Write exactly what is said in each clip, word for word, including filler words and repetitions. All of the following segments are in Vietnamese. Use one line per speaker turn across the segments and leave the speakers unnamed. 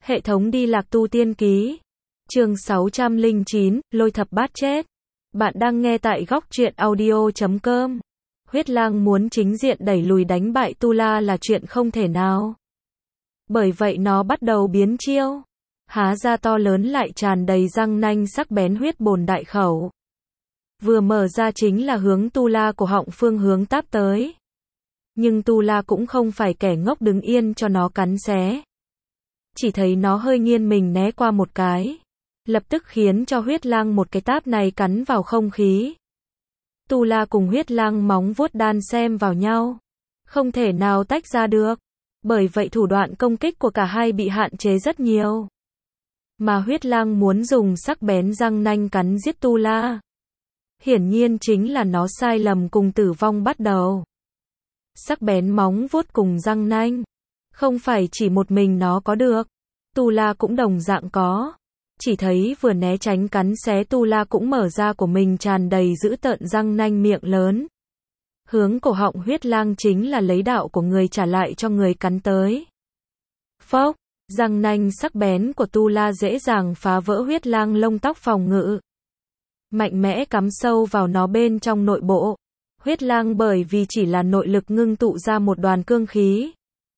Hệ thống đi lạc tu tiên ký. Chương sáu trăm lẻ chín, Lôi Thập Bát chết. Bạn đang nghe tại góc truyện audio chấm com. Huyết Lang muốn chính diện đẩy lùi đánh bại Tu La là chuyện không thể nào. Bởi vậy nó bắt đầu biến chiêu. Há ra to lớn lại tràn đầy răng nanh sắc bén huyết bồn đại khẩu. Vừa mở ra chính là hướng Tu La cổ họng phương hướng táp tới. Nhưng Tu La cũng không phải kẻ ngốc đứng yên cho nó cắn xé. Chỉ thấy nó hơi nghiêng mình né qua một cái. Lập tức khiến cho Huyết Lang một cái táp này cắn vào không khí. Tu La cùng Huyết Lang móng vuốt đan xem vào nhau. Không thể nào tách ra được. Bởi vậy thủ đoạn công kích của cả hai bị hạn chế rất nhiều. Mà Huyết Lang muốn dùng sắc bén răng nanh cắn giết Tu La. Hiển nhiên chính là nó sai lầm cùng tử vong bắt đầu. Sắc bén móng vuốt cùng răng nanh. Không phải chỉ một mình nó có được. Tu La cũng đồng dạng có. Chỉ thấy vừa né tránh cắn xé Tu La cũng mở ra của mình tràn đầy dữ tợn răng nanh miệng lớn. Hướng cổ họng Huyết Lang chính là lấy đạo của người trả lại cho người cắn tới. Phốc, răng nanh sắc bén của Tu La dễ dàng phá vỡ Huyết Lang lông tóc phòng ngự. Mạnh mẽ cắm sâu vào nó bên trong nội bộ. Huyết Lang bởi vì chỉ là nội lực ngưng tụ ra một đoàn cương khí.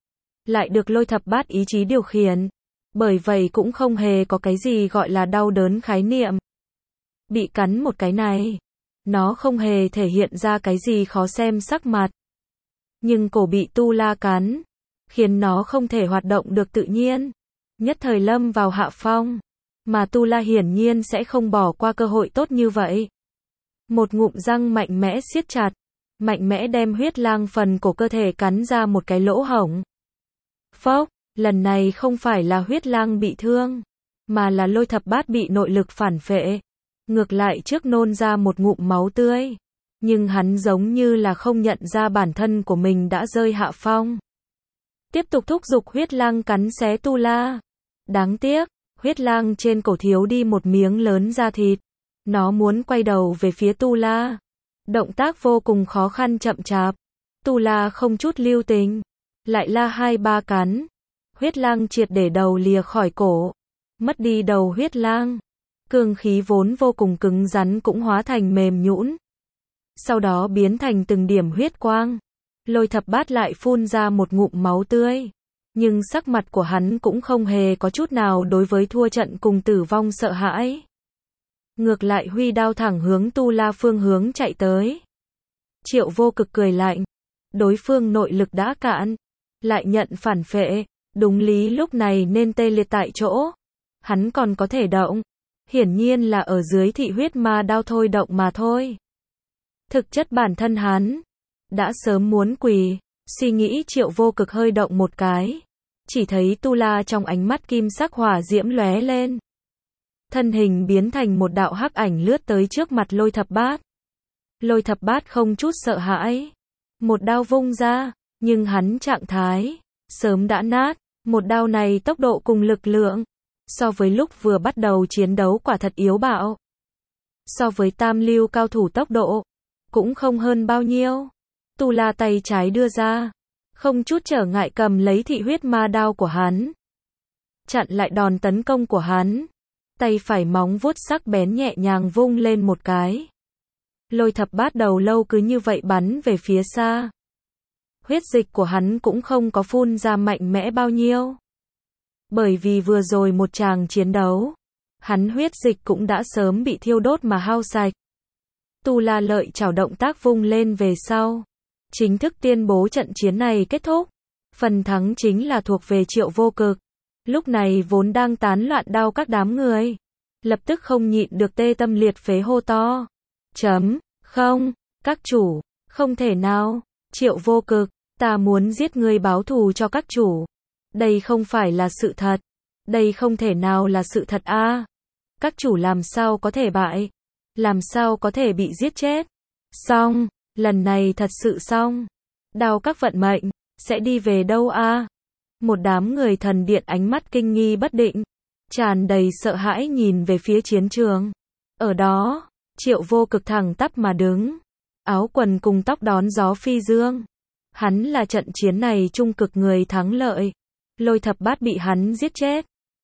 Lại được Lôi Thập Bát ý chí điều khiển. Bởi vậy cũng không hề có cái gì gọi là đau đớn khái niệm. Bị cắn một cái này. Nó không hề thể hiện ra cái gì khó xem sắc mặt. Nhưng cổ bị Tu La cắn. Khiến nó không thể hoạt động được tự nhiên. Nhất thời lâm vào hạ phong. Mà Tu La hiển nhiên sẽ không bỏ qua cơ hội tốt như vậy. Một ngụm răng mạnh mẽ siết chặt. Mạnh mẽ đem Huyết Lang phần cổ cơ thể cắn ra một cái lỗ hổng. Phốc, lần này không phải là Huyết Lang bị thương. Mà là Lôi Thập Bát bị nội lực phản phệ. Ngược lại trước nôn ra một ngụm máu tươi. Nhưng hắn giống như là không nhận ra bản thân của mình đã rơi hạ phong. Tiếp tục thúc giục Huyết Lang cắn xé Tu La. Đáng tiếc, Huyết Lang trên cổ thiếu đi một miếng lớn da thịt. Nó muốn quay đầu về phía Tu La. Động tác vô cùng khó khăn chậm chạp. Tu La không chút lưu tình. Lại la hai ba cắn. Huyết Lang triệt để đầu lìa khỏi cổ. Mất đi đầu Huyết Lang. Cương khí vốn vô cùng cứng rắn cũng hóa thành mềm nhũn. Sau đó biến thành từng điểm huyết quang. Lôi Thập Bát lại phun ra một ngụm máu tươi. Nhưng sắc mặt của hắn cũng không hề có chút nào đối với thua trận cùng tử vong sợ hãi. Ngược lại huy đao thẳng hướng Tu La phương hướng chạy tới. Triệu Vô Cực cười lạnh. Đối phương nội lực đã cạn. Lại nhận phản phệ. Đúng lý lúc này nên tê liệt tại chỗ. Hắn còn có thể động. Hiển nhiên là ở dưới thị huyết ma đao thôi động mà thôi. Thực chất bản thân hắn đã sớm muốn quỳ. Suy nghĩ Triệu Vô Cực hơi động một cái. Chỉ thấy Tu La trong ánh mắt kim sắc hỏa diễm lóe lên. Thân hình biến thành một đạo hắc ảnh lướt tới trước mặt Lôi Thập Bát. Lôi Thập Bát không chút sợ hãi. Một đao vung ra. Nhưng hắn trạng thái sớm đã nát. Một đao này tốc độ cùng lực lượng. So với lúc vừa bắt đầu chiến đấu quả thật yếu bạo. So với tam lưu cao thủ tốc độ. Cũng không hơn bao nhiêu. Tu La tay trái đưa ra. Không chút trở ngại cầm lấy thị huyết ma đao của hắn. Chặn lại đòn tấn công của hắn. Tay phải móng vuốt sắc bén nhẹ nhàng vung lên một cái. Lôi Thập Bát đầu lâu cứ như vậy bắn về phía xa. Huyết dịch của hắn cũng không có phun ra mạnh mẽ bao nhiêu. Bởi vì vừa rồi một tràng chiến đấu. Hắn huyết dịch cũng đã sớm bị thiêu đốt mà hao sạch. Tu La lợi chảo động tác vung lên về sau. Chính thức tuyên bố trận chiến này kết thúc. Phần thắng chính là thuộc về Triệu Vô Cực. Lúc này vốn đang tán loạn đao các đám người. Lập tức không nhịn được tê tâm liệt phế hô to. Chấm, không, các chủ, không thể nào. Triệu Vô Cực, ta muốn giết ngươi báo thù cho các chủ. Đây không phải là sự thật. Đây không thể nào là sự thật a. À, các chủ làm sao có thể bại. Làm sao có thể bị giết chết. Xong, lần này thật sự xong. Đao các vận mệnh, sẽ đi về đâu a? À? Một đám người thần điện ánh mắt kinh nghi bất định. Tràn đầy sợ hãi nhìn về phía chiến trường. Ở đó, Triệu Vô Cực thẳng tắp mà đứng. Áo quần cùng tóc đón gió phi dương. Hắn là trận chiến này trung cực người thắng lợi. Lôi Thập Bát bị hắn giết chết.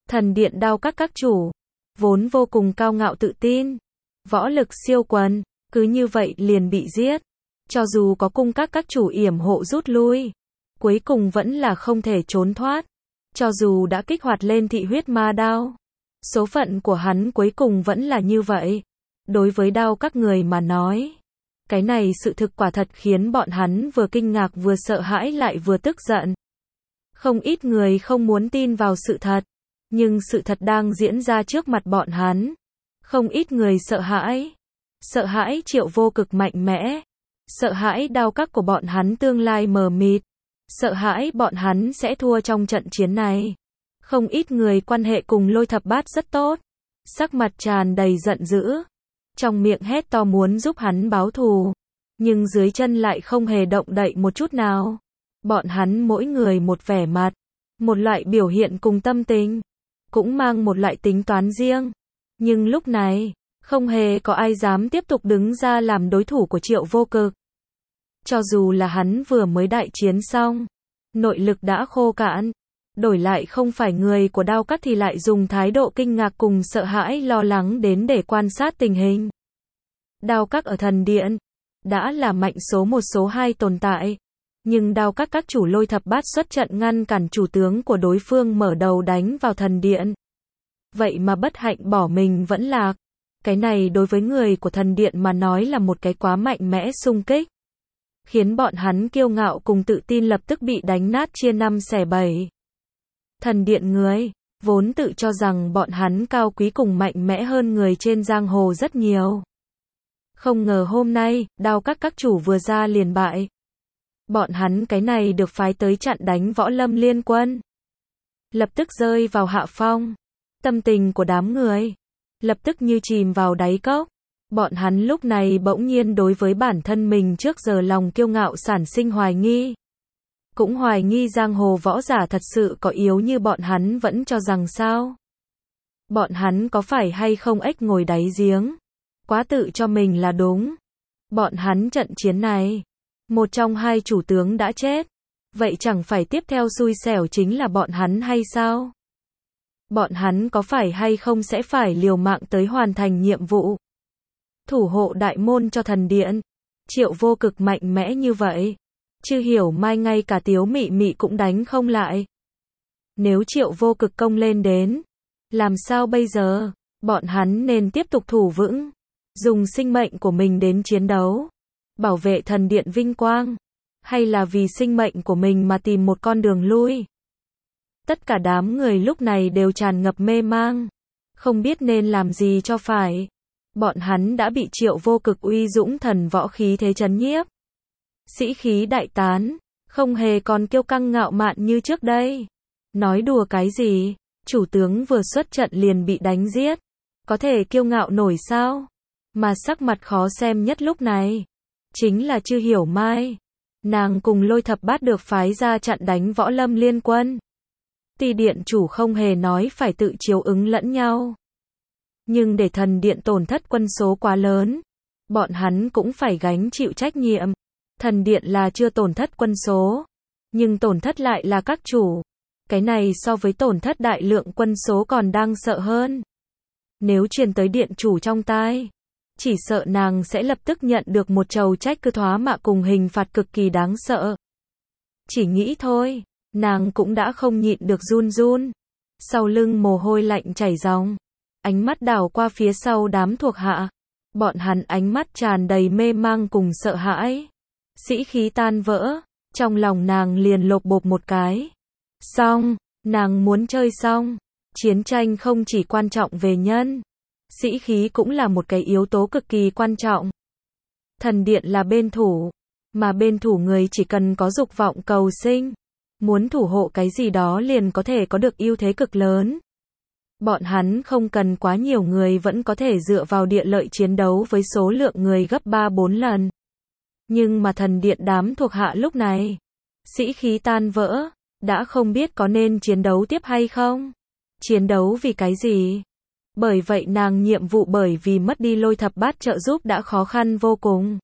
Thần điện đao các các chủ, vốn vô cùng cao ngạo tự tin, võ lực siêu quần, cứ như vậy liền bị giết. Cho dù có cung các các chủ yểm hộ rút lui, cuối cùng vẫn là không thể trốn thoát. Cho dù đã kích hoạt lên thị huyết ma đao, số phận của hắn cuối cùng vẫn là như vậy. Đối với đao các người mà nói, cái này sự thực quả thật khiến bọn hắn vừa kinh ngạc vừa sợ hãi lại vừa tức giận. Không ít người không muốn tin vào sự thật, nhưng sự thật đang diễn ra trước mặt bọn hắn. Không ít người sợ hãi. Sợ hãi Triệu Vô Cực mạnh mẽ. Sợ hãi đao các của bọn hắn tương lai mờ mịt. Sợ hãi bọn hắn sẽ thua trong trận chiến này. Không ít người quan hệ cùng Lôi Thập Bát rất tốt. Sắc mặt tràn đầy giận dữ. Trong miệng hét to muốn giúp hắn báo thù. Nhưng dưới chân lại không hề động đậy một chút nào. Bọn hắn mỗi người một vẻ mặt. Một loại biểu hiện cùng tâm tình. Cũng mang một loại tính toán riêng. Nhưng lúc này, không hề có ai dám tiếp tục đứng ra làm đối thủ của Triệu Vô Cực. Cho dù là hắn vừa mới đại chiến xong, nội lực đã khô cạn, đổi lại không phải người của đao các thì lại dùng thái độ kinh ngạc cùng sợ hãi lo lắng đến để quan sát tình hình. Đao các ở thần điện, đã là mạnh số một số hai tồn tại. Nhưng đao các các chủ Lôi Thập Bát xuất trận ngăn cản chủ tướng của đối phương mở đầu đánh vào thần điện. Vậy mà bất hạnh bỏ mình vẫn lạc. Cái này đối với người của thần điện mà nói là một cái quá mạnh mẽ xung kích. Khiến bọn hắn kiêu ngạo cùng tự tin lập tức bị đánh nát chia năm xẻ bảy. Thần điện người, vốn tự cho rằng bọn hắn cao quý cùng mạnh mẽ hơn người trên giang hồ rất nhiều. Không ngờ hôm nay, đao các các chủ vừa ra liền bại. Bọn hắn cái này được phái tới chặn đánh Võ Lâm Liên Quân. Lập tức rơi vào hạ phong. Tâm tình của đám người lập tức như chìm vào đáy cốc. Bọn hắn lúc này bỗng nhiên đối với bản thân mình trước giờ lòng kiêu ngạo sản sinh hoài nghi. Cũng hoài nghi giang hồ võ giả thật sự có yếu như bọn hắn vẫn cho rằng sao. Bọn hắn có phải hay không ếch ngồi đáy giếng. Quá tự cho mình là đúng. Bọn hắn trận chiến này, một trong hai chủ tướng đã chết. Vậy chẳng phải tiếp theo xui xẻo chính là bọn hắn hay sao? Bọn hắn có phải hay không sẽ phải liều mạng tới hoàn thành nhiệm vụ thủ hộ đại môn cho thần điện. Triệu Vô Cực mạnh mẽ như vậy, Chư Hiểu Mai ngay cả Tiếu Mị Mị cũng đánh không lại. Nếu Triệu Vô Cực công lên đến, làm sao bây giờ? Bọn hắn nên tiếp tục thủ vững, dùng sinh mệnh của mình đến chiến đấu, bảo vệ thần điện vinh quang, hay là vì sinh mệnh của mình mà tìm một con đường lui? Tất cả đám người lúc này đều tràn ngập mê mang, không biết nên làm gì cho phải. Bọn hắn đã bị Triệu Vô Cực uy dũng thần võ khí thế chấn nhiếp. Sĩ khí đại tán, không hề còn kiêu căng ngạo mạn như trước đây. Nói đùa cái gì, chủ tướng vừa xuất trận liền bị đánh giết. Có thể kiêu ngạo nổi sao? Mà sắc mặt khó xem nhất lúc này, chính là Chư Hiểu Mai. Nàng cùng Lôi Thập Bát được phái ra chặn đánh Võ Lâm Liên Quân. Tuy điện chủ không hề nói phải tự chiếu ứng lẫn nhau. Nhưng để thần điện tổn thất quân số quá lớn, bọn hắn cũng phải gánh chịu trách nhiệm. Thần điện là chưa tổn thất quân số, nhưng tổn thất lại là các chủ. Cái này so với tổn thất đại lượng quân số còn đang sợ hơn. Nếu truyền tới điện chủ trong tai, chỉ sợ nàng sẽ lập tức nhận được một chầu trách cứ thoá mạ cùng hình phạt cực kỳ đáng sợ. Chỉ nghĩ thôi, nàng cũng đã không nhịn được run run. Sau lưng mồ hôi lạnh chảy ròng. Ánh mắt đảo qua phía sau đám thuộc hạ. Bọn hắn ánh mắt tràn đầy mê mang cùng sợ hãi. Sĩ khí tan vỡ. Trong lòng nàng liền lột bột một cái. Xong, nàng muốn chơi xong. Chiến tranh không chỉ quan trọng về nhân. Sĩ khí cũng là một cái yếu tố cực kỳ quan trọng. Thần điện là bên thủ. Mà bên thủ người chỉ cần có dục vọng cầu sinh. Muốn thủ hộ cái gì đó liền có thể có được ưu thế cực lớn. Bọn hắn không cần quá nhiều người vẫn có thể dựa vào địa lợi chiến đấu với số lượng người gấp ba bốn lần. Nhưng mà thần điện đám thuộc hạ lúc này, sĩ khí tan vỡ, đã không biết có nên chiến đấu tiếp hay không. Chiến đấu vì cái gì? Bởi vậy nàng nhiệm vụ bởi vì mất đi Lôi Thập Bát trợ giúp đã khó khăn vô cùng.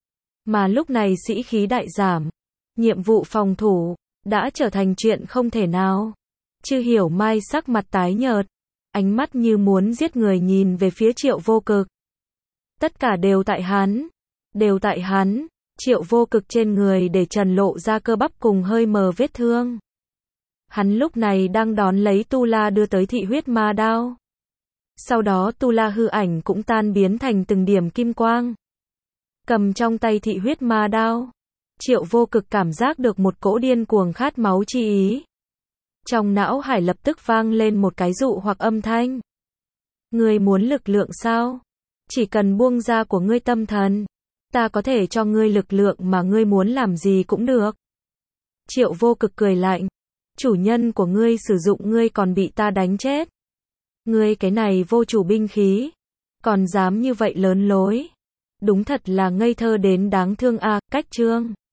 Mà lúc này sĩ khí đại giảm, nhiệm vụ phòng thủ đã trở thành chuyện không thể nào. Chư Hiểu Mai sắc mặt tái nhợt, ánh mắt như muốn giết người nhìn về phía Triệu Vô Cực. Tất cả đều tại hắn, đều tại hắn. Triệu Vô Cực trên người để trần lộ ra cơ bắp cùng hơi mờ vết thương. Hắn lúc này đang đón lấy Tu La đưa tới thị huyết ma đao. Sau đó Tu La hư ảnh cũng tan biến thành từng điểm kim quang. Cầm trong tay thị huyết ma đao, Triệu Vô Cực cảm giác được một cỗ điên cuồng khát máu chi ý. Trong não hải lập tức vang lên một cái dụ hoặc âm thanh. Ngươi muốn lực lượng sao? Chỉ cần buông ra của ngươi tâm thần, ta có thể cho ngươi lực lượng mà ngươi muốn làm gì cũng được. Triệu Vô Cực cười lạnh. Chủ nhân của ngươi sử dụng ngươi còn bị ta đánh chết. Ngươi cái này vô chủ binh khí, còn dám như vậy lớn lối. Đúng thật là ngây thơ đến đáng thương a. Cách chương